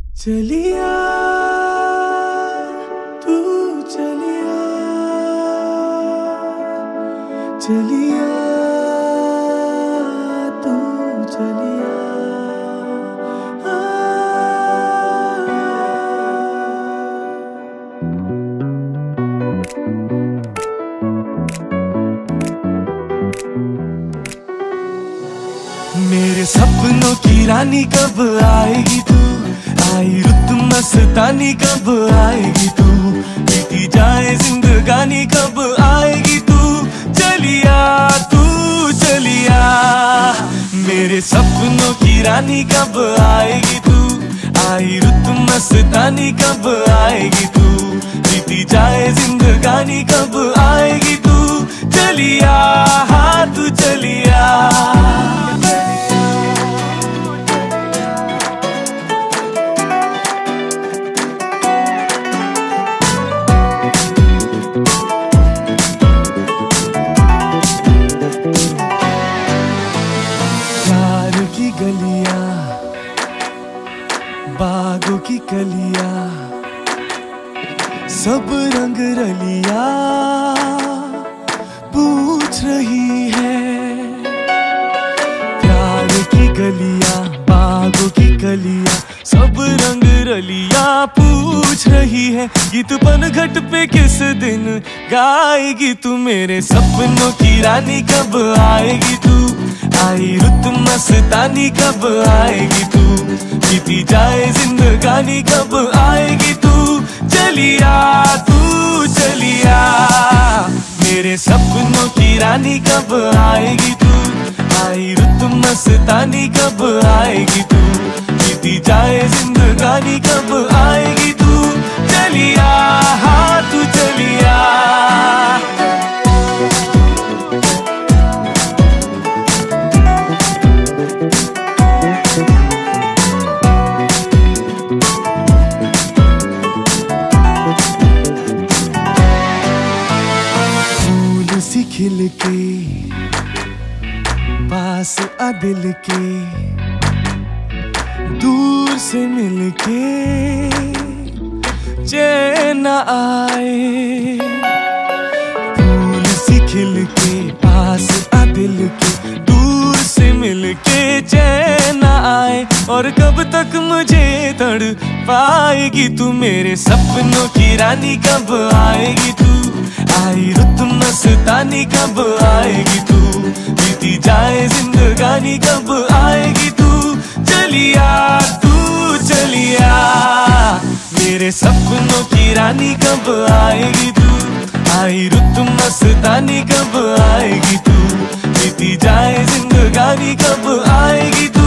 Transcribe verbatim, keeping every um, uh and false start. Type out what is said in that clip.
चलिया तू चलिया चलिया तू चलिया आ, मेरे सपनों की रानी कब आएगी तू, आई रुत मस्तानी कब आएगी तू, बीती जाए जिंदगानी कब आएगी तू, चलिया तू चलिया। मेरे सपनों की रानी कब आएगी तू, आई रुत मस्तानी कब आएगी तू, बीती जाए जिंदगानी कब आएगी तू, चलिया हाँ तू चलिया। गलियां बागों की कलियां सब रंग रलिया पूछ रही है, प्यार की गलियां बागों की कलियां सब रंग रलिया पूछ रही है, गीत पनघट पे किस दिन गाएगी तू, मेरे सपनों की रानी कब आएगी तू, आई रुत मस्तानी कब आएगी तू, बीती जाए जिंदगानी कब आएगी तू, चलिया तू चलिया। मेरे सपनों की रानी कब आएगी तू, आई रुत मस्तानी कब आएगी तू, बीती जाए जिंदगानी कब आएगी तू, चलिया हाँ तू चलिया। सी खिल के पास आ दिल के, दूर से मिल के चैन आए, फूल सी खिल के पास आ दिल के, दूर से मिल के चैन आए, और कब तक मुझे तड़ पाएगी तू, मेरे सपनों की रानी कब आएगी तू, आई रुत मस्तानी कब आएगी तू, बीती जाए जिंदगानी कब आएगी तू, चलिया तू चलिया। मेरे सपनों की रानी कब आएगी तू, आई रुत मस्तानी कब आएगी तू, बीती जाए जिंदगानी कब आएगी तू,